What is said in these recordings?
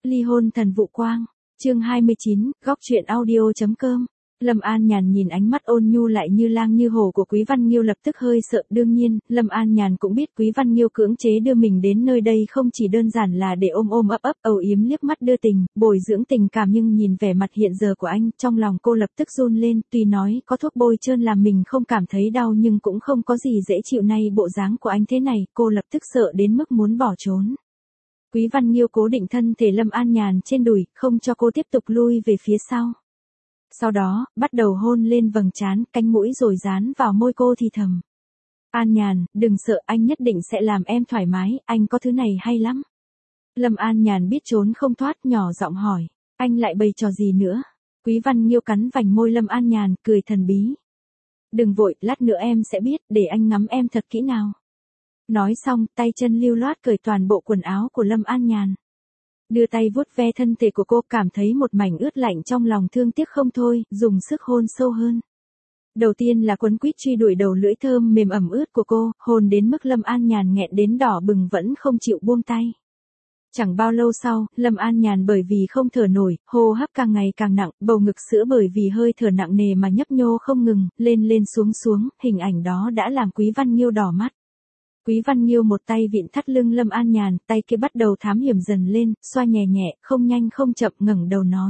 Ly hôn thần vụ quang, chương 29, góc truyện audio.com. Lâm An Nhàn nhìn ánh mắt ôn nhu lại như lang như hổ của Quý Văn Nghiêu lập tức hơi sợ. Đương nhiên, Lâm An Nhàn cũng biết Quý Văn Nghiêu cưỡng chế đưa mình đến nơi đây không chỉ đơn giản là để ôm ôm ấp ấp âu yếm liếc mắt đưa tình, bồi dưỡng tình cảm, nhưng nhìn vẻ mặt hiện giờ của anh, trong lòng cô lập tức run lên. Tuy nói có thuốc bôi trơn làm mình không cảm thấy đau nhưng cũng không có gì dễ chịu, nay bộ dáng của anh thế này, cô lập tức sợ đến mức muốn bỏ trốn. Quý Văn Nghiêu cố định thân thể Lâm An Nhàn trên đùi, không cho cô tiếp tục lui về phía sau. Sau đó, bắt đầu hôn lên vầng trán, cánh mũi rồi dán vào môi cô thì thầm. An Nhàn, đừng sợ, anh nhất định sẽ làm em thoải mái, anh có thứ này hay lắm. Lâm An Nhàn biết trốn không thoát, nhỏ giọng hỏi, anh lại bày trò gì nữa? Quý Văn Nghiêu cắn vành môi Lâm An Nhàn, cười thần bí. Đừng vội, lát nữa em sẽ biết, để anh ngắm em thật kỹ nào. Nói xong, tay chân lưu loát cởi toàn bộ quần áo của Lâm An Nhàn. Đưa tay vuốt ve thân thể của cô, cảm thấy một mảnh ướt lạnh trong lòng thương tiếc không thôi, dùng sức hôn sâu hơn. Đầu tiên là quấn quýt truy đuổi đầu lưỡi thơm mềm ẩm ướt của cô, hôn đến mức Lâm An Nhàn nghẹn đến đỏ bừng vẫn không chịu buông tay. Chẳng bao lâu sau, Lâm An Nhàn bởi vì không thở nổi, hô hấp càng ngày càng nặng, bầu ngực sữa bởi vì hơi thở nặng nề mà nhấp nhô không ngừng, lên lên xuống xuống, hình ảnh đó đã làm Quý Văn Nghiêu đỏ mắt. Quý Văn Nghiêu một tay vịn thắt lưng Lâm An Nhàn, tay kia bắt đầu thám hiểm dần lên, xoa nhẹ nhẹ, không nhanh không chậm, ngẩng đầu nói.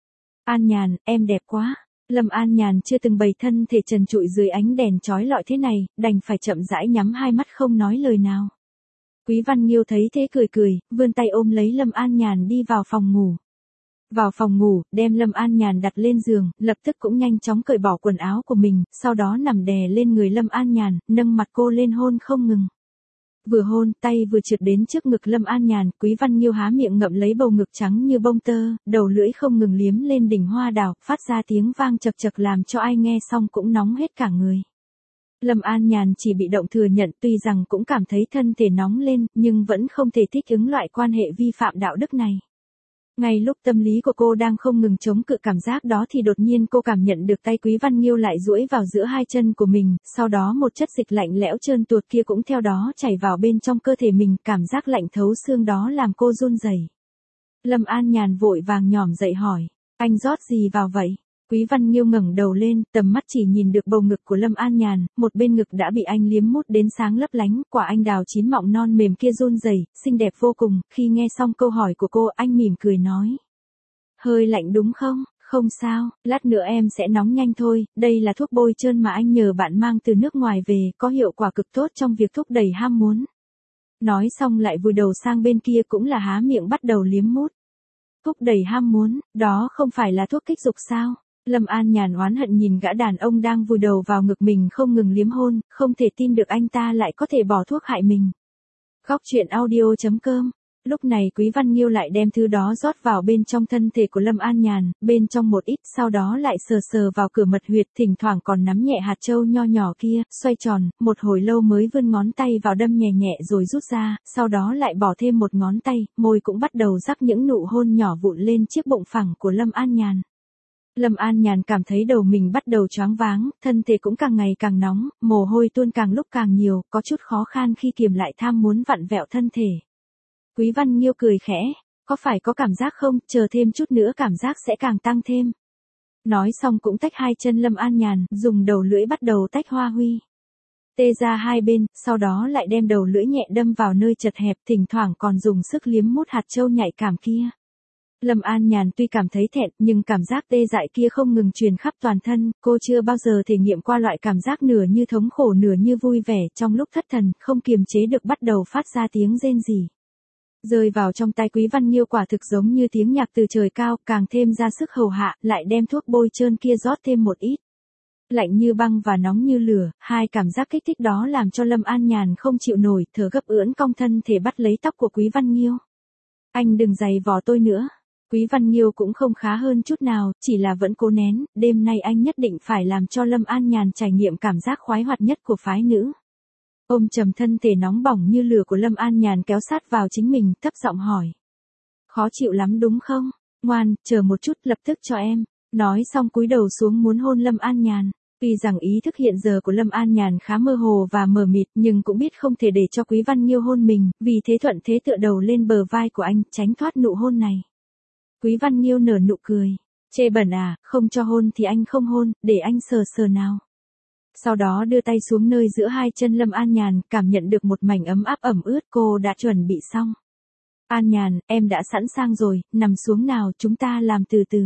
An Nhàn, em đẹp quá. Lâm An Nhàn chưa từng bày thân thể trần trụi dưới ánh đèn chói lọi thế này, đành phải chậm rãi nhắm hai mắt không nói lời nào. Quý Văn Nghiêu thấy thế cười cười, vươn tay ôm lấy Lâm An Nhàn đi vào phòng ngủ. Vào phòng ngủ, đem Lâm An Nhàn đặt lên giường, lập tức cũng nhanh chóng cởi bỏ quần áo của mình, sau đó nằm đè lên người Lâm An Nhàn, nâng mặt cô lên hôn không ngừng. Vừa hôn, tay vừa trượt đến trước ngực Lâm An Nhàn, Quý Văn Nghiêu há miệng ngậm lấy bầu ngực trắng như bông tơ, đầu lưỡi không ngừng liếm lên đỉnh hoa đào, phát ra tiếng vang chật chật làm cho ai nghe xong cũng nóng hết cả người. Lâm An Nhàn chỉ bị động thừa nhận, tuy rằng cũng cảm thấy thân thể nóng lên, nhưng vẫn không thể thích ứng loại quan hệ vi phạm đạo đức này. Ngay lúc tâm lý của cô đang không ngừng chống cự cảm giác đó thì đột nhiên cô cảm nhận được tay Quý Văn Nghiêu lại duỗi vào giữa hai chân của mình, sau đó một chất dịch lạnh lẽo trơn tuột kia cũng theo đó chảy vào bên trong cơ thể mình, cảm giác lạnh thấu xương đó làm cô run rẩy. Lâm An Nhàn vội vàng nhỏm dậy hỏi, anh rót gì vào vậy? Quý Văn Nghiêu ngẩng đầu lên, tầm mắt chỉ nhìn được bầu ngực của Lâm An Nhàn, một bên ngực đã bị anh liếm mút đến sáng lấp lánh, quả anh đào chín mọng non mềm kia run rẩy, xinh đẹp vô cùng. Khi nghe xong câu hỏi của cô, anh mỉm cười nói. Hơi lạnh đúng không? Không sao, lát nữa em sẽ nóng nhanh thôi, đây là thuốc bôi trơn mà anh nhờ bạn mang từ nước ngoài về, có hiệu quả cực tốt trong việc thúc đẩy ham muốn. Nói xong lại vùi đầu sang bên kia cũng là há miệng bắt đầu liếm mút. Thúc đẩy ham muốn, đó không phải là thuốc kích dục sao? Lâm An Nhàn oán hận nhìn gã đàn ông đang vùi đầu vào ngực mình không ngừng liếm hôn, không thể tin được anh ta lại có thể bỏ thuốc hại mình. Góc truyện audio.com. Lúc này Quý Văn Nghiêu lại đem thứ đó rót vào bên trong thân thể của Lâm An Nhàn, bên trong một ít, sau đó lại sờ sờ vào cửa mật huyệt, thỉnh thoảng còn nắm nhẹ hạt châu nho nhỏ kia, xoay tròn, một hồi lâu mới vươn ngón tay vào đâm nhẹ nhẹ rồi rút ra, sau đó lại bỏ thêm một ngón tay, môi cũng bắt đầu rắc những nụ hôn nhỏ vụn lên chiếc bụng phẳng của Lâm An Nhàn. Lâm An Nhàn cảm thấy đầu mình bắt đầu choáng váng, thân thể cũng càng ngày càng nóng, mồ hôi tuôn càng lúc càng nhiều, có chút khó khăn khi kiềm lại tham muốn vặn vẹo thân thể. Quý Văn Nghiêu cười khẽ, có phải có cảm giác không, chờ thêm chút nữa cảm giác sẽ càng tăng thêm. Nói xong cũng tách hai chân Lâm An Nhàn, dùng đầu lưỡi bắt đầu tách hoa huy. Tê ra hai bên, sau đó lại đem đầu lưỡi nhẹ đâm vào nơi chật hẹp, thỉnh thoảng còn dùng sức liếm mút hạt châu nhạy cảm kia. Lâm An Nhàn tuy cảm thấy thẹn, nhưng cảm giác tê dại kia không ngừng truyền khắp toàn thân, cô chưa bao giờ thể nghiệm qua loại cảm giác nửa như thống khổ nửa như vui vẻ, trong lúc thất thần, không kiềm chế được bắt đầu phát ra tiếng rên rỉ. Rơi vào trong tay Quý Văn Nghiêu quả thực giống như tiếng nhạc từ trời cao, càng thêm ra sức hầu hạ, lại đem thuốc bôi trơn kia rót thêm một ít. Lạnh như băng và nóng như lửa, hai cảm giác kích thích đó làm cho Lâm An Nhàn không chịu nổi, thở gấp ưỡn cong thân thể bắt lấy tóc của Quý Văn Nghiêu. Anh đừng giày vò tôi nữa. Quý Văn Nghiêu cũng không khá hơn chút nào, chỉ là vẫn cố nén, đêm nay anh nhất định phải làm cho Lâm An Nhàn trải nghiệm cảm giác khoái hoạt nhất của phái nữ. Ôm chầm thân thể nóng bỏng như lửa của Lâm An Nhàn kéo sát vào chính mình, thấp giọng hỏi. Khó chịu lắm đúng không? Ngoan, chờ một chút, lập tức cho em. Nói xong cúi đầu xuống muốn hôn Lâm An Nhàn. Tuy rằng ý thức hiện giờ của Lâm An Nhàn khá mơ hồ và mờ mịt, nhưng cũng biết không thể để cho Quý Văn Nghiêu hôn mình, vì thế thuận thế tựa đầu lên bờ vai của anh, tránh thoát nụ hôn này. Quý Văn Nghiêu nở nụ cười. Chê bẩn à, không cho hôn thì anh không hôn, để anh sờ sờ nào. Sau đó đưa tay xuống nơi giữa hai chân Lâm An Nhàn, cảm nhận được một mảnh ấm áp ẩm ướt, cô đã chuẩn bị xong. An Nhàn, em đã sẵn sàng rồi, nằm xuống nào, chúng ta làm từ từ.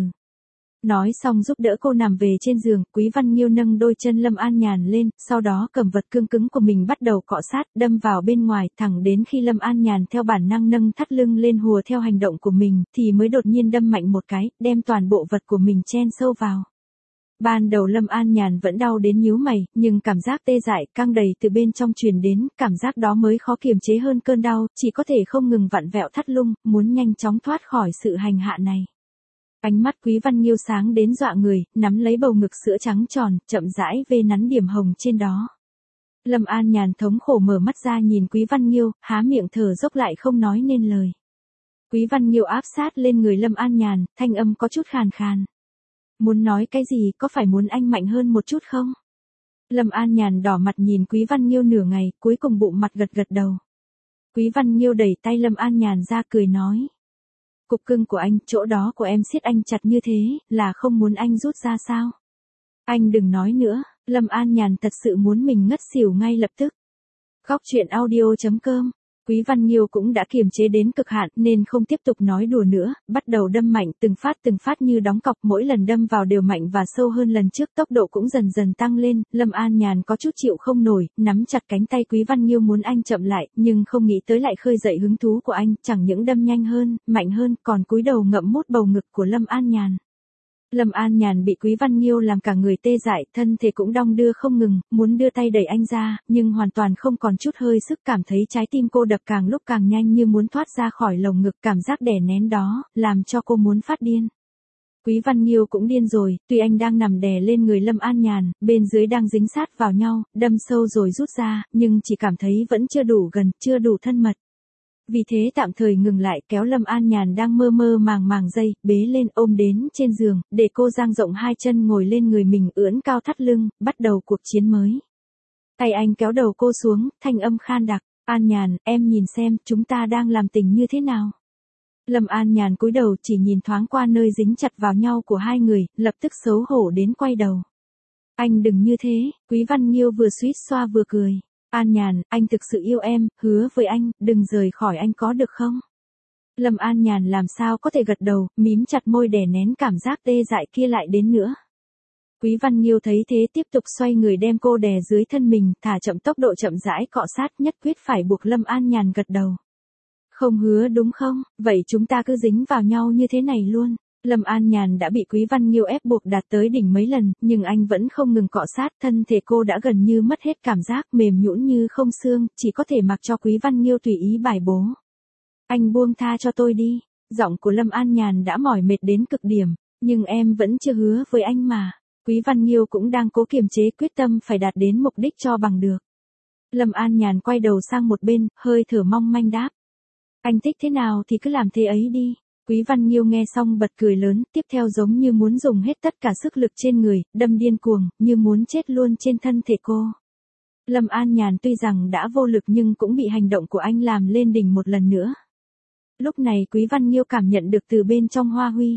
Nói xong giúp đỡ cô nằm về trên giường, Quý Văn Nghiêu nâng đôi chân Lâm An Nhàn lên, sau đó cầm vật cương cứng của mình bắt đầu cọ sát, đâm vào bên ngoài, thẳng đến khi Lâm An Nhàn theo bản năng nâng thắt lưng lên hùa theo hành động của mình, thì mới đột nhiên đâm mạnh một cái, đem toàn bộ vật của mình chen sâu vào. Ban đầu Lâm An Nhàn vẫn đau đến nhíu mày, nhưng cảm giác tê dại, căng đầy từ bên trong truyền đến, cảm giác đó mới khó kiềm chế hơn cơn đau, chỉ có thể không ngừng vặn vẹo thắt lưng, muốn nhanh chóng thoát khỏi sự hành hạ này. Ánh mắt Quý Văn Nghiêu sáng đến dọa người, nắm lấy bầu ngực sữa trắng tròn, chậm rãi vê nắn điểm hồng trên đó. Lâm An Nhàn thống khổ mở mắt ra nhìn Quý Văn Nghiêu, há miệng thở dốc lại không nói nên lời. Quý Văn Nghiêu áp sát lên người Lâm An Nhàn, thanh âm có chút khàn khàn. Muốn nói cái gì, có phải muốn anh mạnh hơn một chút không? Lâm An Nhàn đỏ mặt nhìn Quý Văn Nghiêu nửa ngày, cuối cùng bụng mặt gật gật đầu. Quý Văn Nghiêu đẩy tay Lâm An Nhàn ra cười nói. Cục cưng của anh, chỗ đó của em siết anh chặt như thế, là không muốn anh rút ra sao? Anh đừng nói nữa, Lâm An Nhàn thật sự muốn mình ngất xỉu ngay lập tức. Góc truyện audio.com. Quý Văn Nghiêu cũng đã kiềm chế đến cực hạn nên không tiếp tục nói đùa nữa, bắt đầu đâm mạnh từng phát như đóng cọc, mỗi lần đâm vào đều mạnh và sâu hơn lần trước, tốc độ cũng dần dần tăng lên, Lâm An Nhàn có chút chịu không nổi, nắm chặt cánh tay Quý Văn Nghiêu muốn anh chậm lại, nhưng không nghĩ tới lại khơi dậy hứng thú của anh, chẳng những đâm nhanh hơn, mạnh hơn, còn cúi đầu ngậm mút bầu ngực của Lâm An Nhàn. Lâm An Nhàn bị Quý Văn Nghiêu làm cả người tê dại, thân thể cũng đong đưa không ngừng, muốn đưa tay đẩy anh ra, nhưng hoàn toàn không còn chút hơi sức, cảm thấy trái tim cô đập càng lúc càng nhanh như muốn thoát ra khỏi lồng ngực, cảm giác đè nén đó, làm cho cô muốn phát điên. Quý Văn Nghiêu cũng điên rồi, tuy anh đang nằm đè lên người Lâm An Nhàn, bên dưới đang dính sát vào nhau, đâm sâu rồi rút ra, nhưng chỉ cảm thấy vẫn chưa đủ gần, chưa đủ thân mật. Vì thế tạm thời ngừng lại, kéo Lâm An Nhàn đang mơ mơ màng dây, bế lên ôm đến trên giường, để cô dang rộng hai chân ngồi lên người mình ưỡn cao thắt lưng, bắt đầu cuộc chiến mới. Tay anh kéo đầu cô xuống, thanh âm khan đặc, An Nhàn, em nhìn xem, chúng ta đang làm tình như thế nào. Lâm An Nhàn cúi đầu chỉ nhìn thoáng qua nơi dính chặt vào nhau của hai người, lập tức xấu hổ đến quay đầu. Anh đừng như thế, Quý Văn Nghiêu vừa suýt xoa vừa cười. An Nhàn, anh thực sự yêu em, hứa với anh, đừng rời khỏi anh có được không? Lâm An Nhàn làm sao có thể gật đầu, mím chặt môi đè nén cảm giác tê dại kia lại đến nữa. Quý Văn Nghiêu thấy thế tiếp tục xoay người đem cô đè dưới thân mình, thả chậm tốc độ chậm rãi cọ sát, nhất quyết phải buộc Lâm An Nhàn gật đầu. Không hứa đúng không, vậy chúng ta cứ dính vào nhau như thế này luôn. Lâm An Nhàn đã bị Quý Văn Nghiêu ép buộc đạt tới đỉnh mấy lần, nhưng anh vẫn không ngừng cọ sát, thân thể cô đã gần như mất hết cảm giác, mềm nhũn như không xương, chỉ có thể mặc cho Quý Văn Nghiêu tùy ý bài bố. Anh buông tha cho tôi đi, giọng của Lâm An Nhàn đã mỏi mệt đến cực điểm, nhưng em vẫn chưa hứa với anh mà. Quý Văn Nghiêu cũng đang cố kiềm chế quyết tâm phải đạt đến mục đích cho bằng được. Lâm An Nhàn quay đầu sang một bên, hơi thở mong manh đáp. Anh thích thế nào thì cứ làm thế ấy đi. Quý Văn Nghiêu nghe xong bật cười lớn, tiếp theo giống như muốn dùng hết tất cả sức lực trên người, đâm điên cuồng, như muốn chết luôn trên thân thể cô. Lâm An Nhàn tuy rằng đã vô lực nhưng cũng bị hành động của anh làm lên đỉnh một lần nữa. Lúc này Quý Văn Nghiêu cảm nhận được từ bên trong hoa huy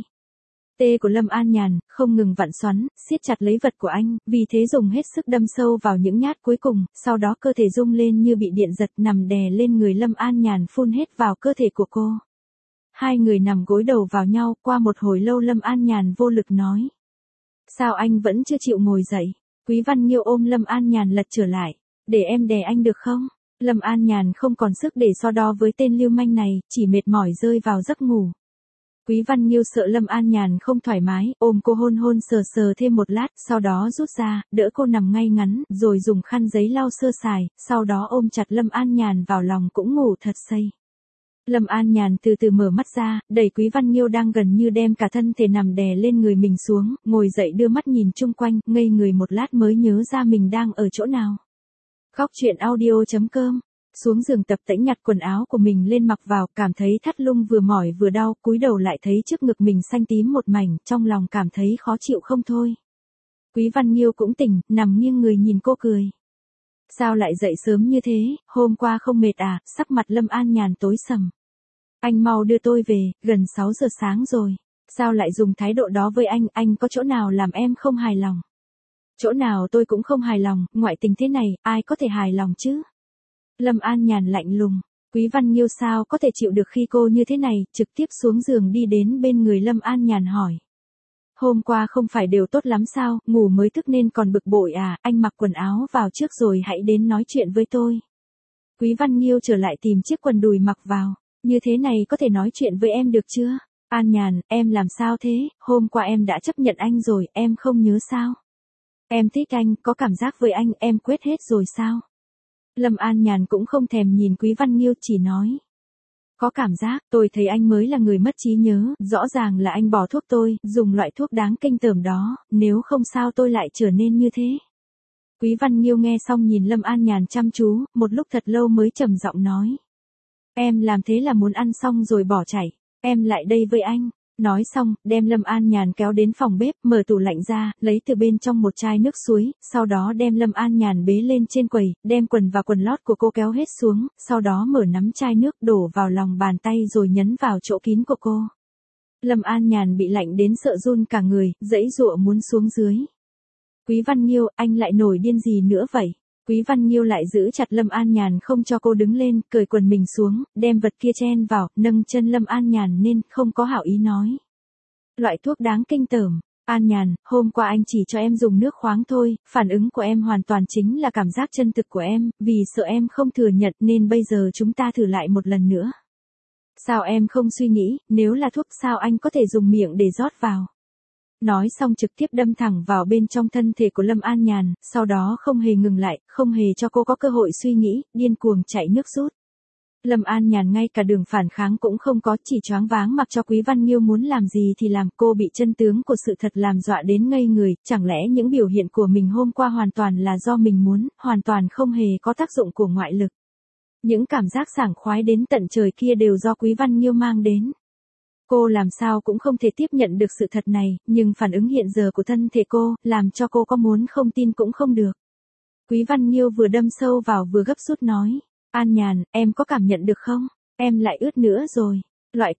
tê của Lâm An Nhàn, không ngừng vặn xoắn, siết chặt lấy vật của anh, vì thế dùng hết sức đâm sâu vào những nhát cuối cùng, sau đó cơ thể rung lên như bị điện giật, nằm đè lên người Lâm An Nhàn phun hết vào cơ thể của cô. Hai người nằm gối đầu vào nhau, qua một hồi lâu Lâm An Nhàn vô lực nói. Sao anh vẫn chưa chịu ngồi dậy? Quý Văn Nghiêu ôm Lâm An Nhàn lật trở lại. Để em đè anh được không? Lâm An Nhàn không còn sức để so đo với tên lưu manh này, chỉ mệt mỏi rơi vào giấc ngủ. Quý Văn Nghiêu sợ Lâm An Nhàn không thoải mái, ôm cô hôn hôn sờ sờ thêm một lát, sau đó rút ra, đỡ cô nằm ngay ngắn, rồi dùng khăn giấy lau sơ sài, sau đó ôm chặt Lâm An Nhàn vào lòng cũng ngủ thật say. Lâm An Nhàn từ từ mở mắt ra, đẩy Quý Văn Nghiêu đang gần như đem cả thân thể nằm đè lên người mình xuống, ngồi dậy đưa mắt nhìn chung quanh, ngây người một lát mới nhớ ra mình đang ở chỗ nào. Góc truyện audio.com. Xuống giường tập tễnh nhặt quần áo của mình lên mặc vào, cảm thấy thắt lưng vừa mỏi vừa đau, cúi đầu lại thấy trước ngực mình xanh tím một mảnh, trong lòng cảm thấy khó chịu không thôi. Quý Văn Nghiêu cũng tỉnh, nằm nghiêng người nhìn cô cười. Sao lại dậy sớm như thế, hôm qua không mệt à? Sắc mặt Lâm An Nhàn tối sầm. Anh mau đưa tôi về, gần 6 giờ sáng rồi. Sao lại dùng thái độ đó với anh có chỗ nào làm em không hài lòng? Chỗ nào tôi cũng không hài lòng, ngoại tình thế này, ai có thể hài lòng chứ? Lâm An Nhàn lạnh lùng, Quý Văn Nghiêu sao có thể chịu được khi cô như thế này, trực tiếp xuống giường đi đến bên người Lâm An Nhàn hỏi. Hôm qua không phải đều tốt lắm sao, ngủ mới thức nên còn bực bội à, anh mặc quần áo vào trước rồi hãy đến nói chuyện với tôi. Quý Văn Nghiêu trở lại tìm chiếc quần đùi mặc vào, như thế này có thể nói chuyện với em được chưa? An Nhàn, em làm sao thế, hôm qua em đã chấp nhận anh rồi, em không nhớ sao? Em thích anh, có cảm giác với anh, em quên hết rồi sao? Lâm An Nhàn cũng không thèm nhìn Quý Văn Nghiêu, chỉ nói. Có cảm giác, tôi thấy anh mới là người mất trí nhớ, rõ ràng là anh bỏ thuốc tôi, dùng loại thuốc đáng kinh tởm đó, nếu không sao tôi lại trở nên như thế. Quý Văn Nghiêu nghe xong nhìn Lâm An Nhàn chăm chú, một lúc thật lâu mới trầm giọng nói. Em làm thế là muốn ăn xong rồi bỏ chạy, em lại đây với anh. Nói xong, đem Lâm An Nhàn kéo đến phòng bếp, mở tủ lạnh ra, lấy từ bên trong một chai nước suối, sau đó đem Lâm An Nhàn bế lên trên quầy, đem quần và quần lót của cô kéo hết xuống, sau đó mở nắm chai nước đổ vào lòng bàn tay rồi nhấn vào chỗ kín của cô. Lâm An Nhàn bị lạnh đến sợ run cả người, giãy giụa muốn xuống dưới. Quý Văn Nghiêu, anh lại nổi điên gì nữa vậy? Quý Văn Nghiêu lại giữ chặt Lâm An Nhàn không cho cô đứng lên, cởi quần mình xuống, đem vật kia chen vào, nâng chân Lâm An Nhàn nên không có hảo ý nói. Loại thuốc đáng kinh tởm. An Nhàn, hôm qua anh chỉ cho em dùng nước khoáng thôi, phản ứng của em hoàn toàn chính là cảm giác chân thực của em, vì sợ em không thừa nhận nên bây giờ chúng ta thử lại một lần nữa. Sao em không suy nghĩ, nếu là thuốc sao anh có thể dùng miệng để rót vào? Nói xong trực tiếp đâm thẳng vào bên trong thân thể của Lâm An Nhàn, sau đó không hề ngừng lại, không hề cho cô có cơ hội suy nghĩ, điên cuồng chạy nước rút. Lâm An Nhàn ngay cả đường phản kháng cũng không có, chỉ choáng váng mặc cho Quý Văn Nghiêu muốn làm gì thì làm, cô bị chân tướng của sự thật làm dọa đến ngây người, chẳng lẽ những biểu hiện của mình hôm qua hoàn toàn là do mình muốn, hoàn toàn không hề có tác dụng của ngoại lực. Những cảm giác sảng khoái đến tận trời kia đều do Quý Văn Nghiêu mang đến. Cô làm sao cũng không thể tiếp nhận được sự thật này, nhưng phản ứng hiện giờ của thân thể cô, làm cho cô có muốn không tin cũng không được. Quý Văn Nghiêu vừa đâm sâu vào vừa gấp rút nói, An Nhàn, em có cảm nhận được không? Em lại ướt nữa rồi. Loại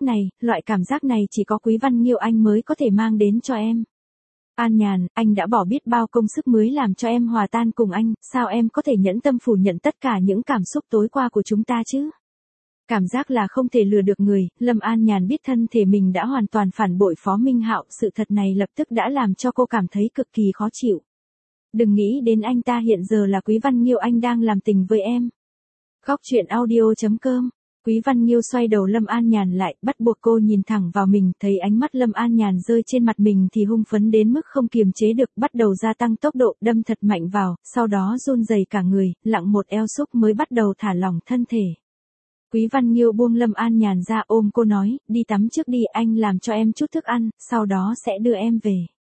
cảm giác này chỉ có Quý Văn Nghiêu anh mới có thể mang đến cho em. An Nhàn, anh đã bỏ biết bao công sức mới làm cho em hòa tan cùng anh, sao em có thể nhẫn tâm phủ nhận tất cả những cảm xúc tối qua của chúng ta chứ? Cảm giác là không thể lừa được người, Lâm An Nhàn biết thân thể mình đã hoàn toàn phản bội Phó Minh Hạo, sự thật này lập tức đã làm cho cô cảm thấy cực kỳ khó chịu. Đừng nghĩ đến anh ta hiện giờ là Quý Văn Nghiêu anh đang làm tình với em. Góc truyện audio.com. Quý Văn Nghiêu xoay đầu Lâm An Nhàn lại, bắt buộc cô nhìn thẳng vào mình, thấy ánh mắt Lâm An Nhàn rơi trên mặt mình thì hung phấn đến mức không kiềm chế được, bắt đầu gia tăng tốc độ, đâm thật mạnh vào, sau đó run rẩy cả người, lặng một eo xúc mới bắt đầu thả lỏng thân thể. Quý Văn Nghiêu buông Lâm An Nhàn ra ôm cô nói, đi tắm trước đi, anh làm cho em chút thức ăn, sau đó sẽ đưa em về.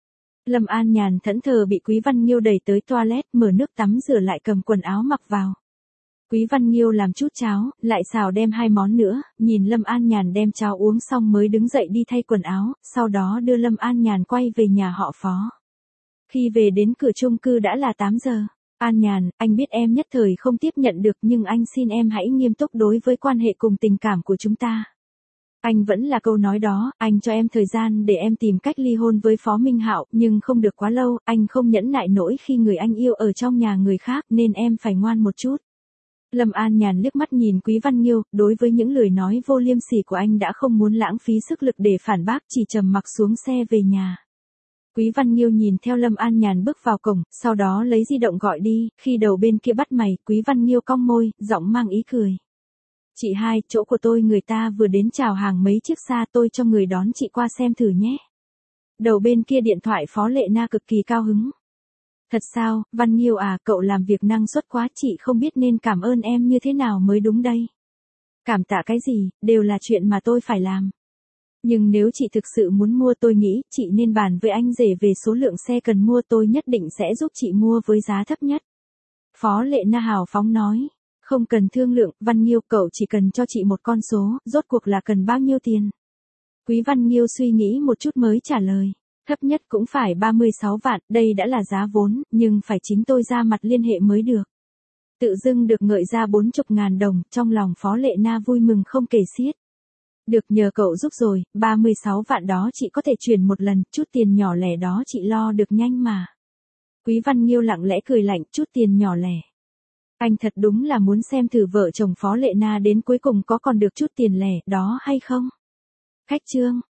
Lâm An Nhàn thẫn thờ bị Quý Văn Nghiêu đẩy tới toilet, mở nước tắm rửa lại cầm quần áo mặc vào. Quý Văn Nghiêu làm chút cháo, lại xào đem 2 món nữa, nhìn Lâm An Nhàn đem cháo uống xong mới đứng dậy đi thay quần áo, sau đó đưa Lâm An Nhàn quay về nhà họ Phó. Khi về đến cửa chung cư đã là 8 giờ. An Nhàn, anh biết em nhất thời không tiếp nhận được nhưng anh xin em hãy nghiêm túc đối với quan hệ cùng tình cảm của chúng ta. Anh vẫn là câu nói đó, anh cho em thời gian để em tìm cách ly hôn với Phó Minh Hạo, nhưng không được quá lâu, anh không nhẫn nại nổi khi người anh yêu ở trong nhà người khác nên em phải ngoan một chút. Lâm An Nhàn liếc mắt nhìn Quý Văn Nghiêu, đối với những lời nói vô liêm sỉ của anh đã không muốn lãng phí sức lực để phản bác, chỉ trầm mặc xuống xe về nhà. Quý Văn Nghiêu nhìn theo Lâm An Nhàn bước vào cổng, sau đó lấy di động gọi đi, khi đầu bên kia bắt mày, Quý Văn Nghiêu cong môi, giọng mang ý cười. Chị hai, chỗ của tôi người ta vừa đến chào hàng mấy chiếc xa, tôi cho người đón chị qua xem thử nhé. Đầu bên kia điện thoại Phó Lệ Na cực kỳ cao hứng. Thật sao, Văn Nghiêu à, cậu làm việc năng suất quá, chị không biết nên cảm ơn em như thế nào mới đúng đây. Cảm tạ cái gì, đều là chuyện mà tôi phải làm. Nhưng nếu chị thực sự muốn mua tôi nghĩ chị nên bàn với anh rể về số lượng xe cần mua, tôi nhất định sẽ giúp chị mua với giá thấp nhất. Phó Lệ Na hào phóng nói. Không cần thương lượng, Văn Nghiêu, cậu chỉ cần cho chị một con số, rốt cuộc là cần bao nhiêu tiền? Quý Văn Nghiêu suy nghĩ một chút mới trả lời. Thấp nhất cũng phải 36 vạn, đây đã là giá vốn, nhưng phải chính tôi ra mặt liên hệ mới được. Tự dưng được ngợi ra 40.000 đồng, trong lòng Phó Lệ Na vui mừng không kể xiết. Được nhờ cậu giúp rồi, 36 vạn đó chị có thể chuyển một lần, chút tiền nhỏ lẻ đó chị lo được nhanh mà. Quý Văn Nghiêu lặng lẽ cười lạnh, chút tiền nhỏ lẻ. Anh thật đúng là muốn xem thử vợ chồng Phó Lệ Na đến cuối cùng có còn được chút tiền lẻ đó hay không. Khách Trương.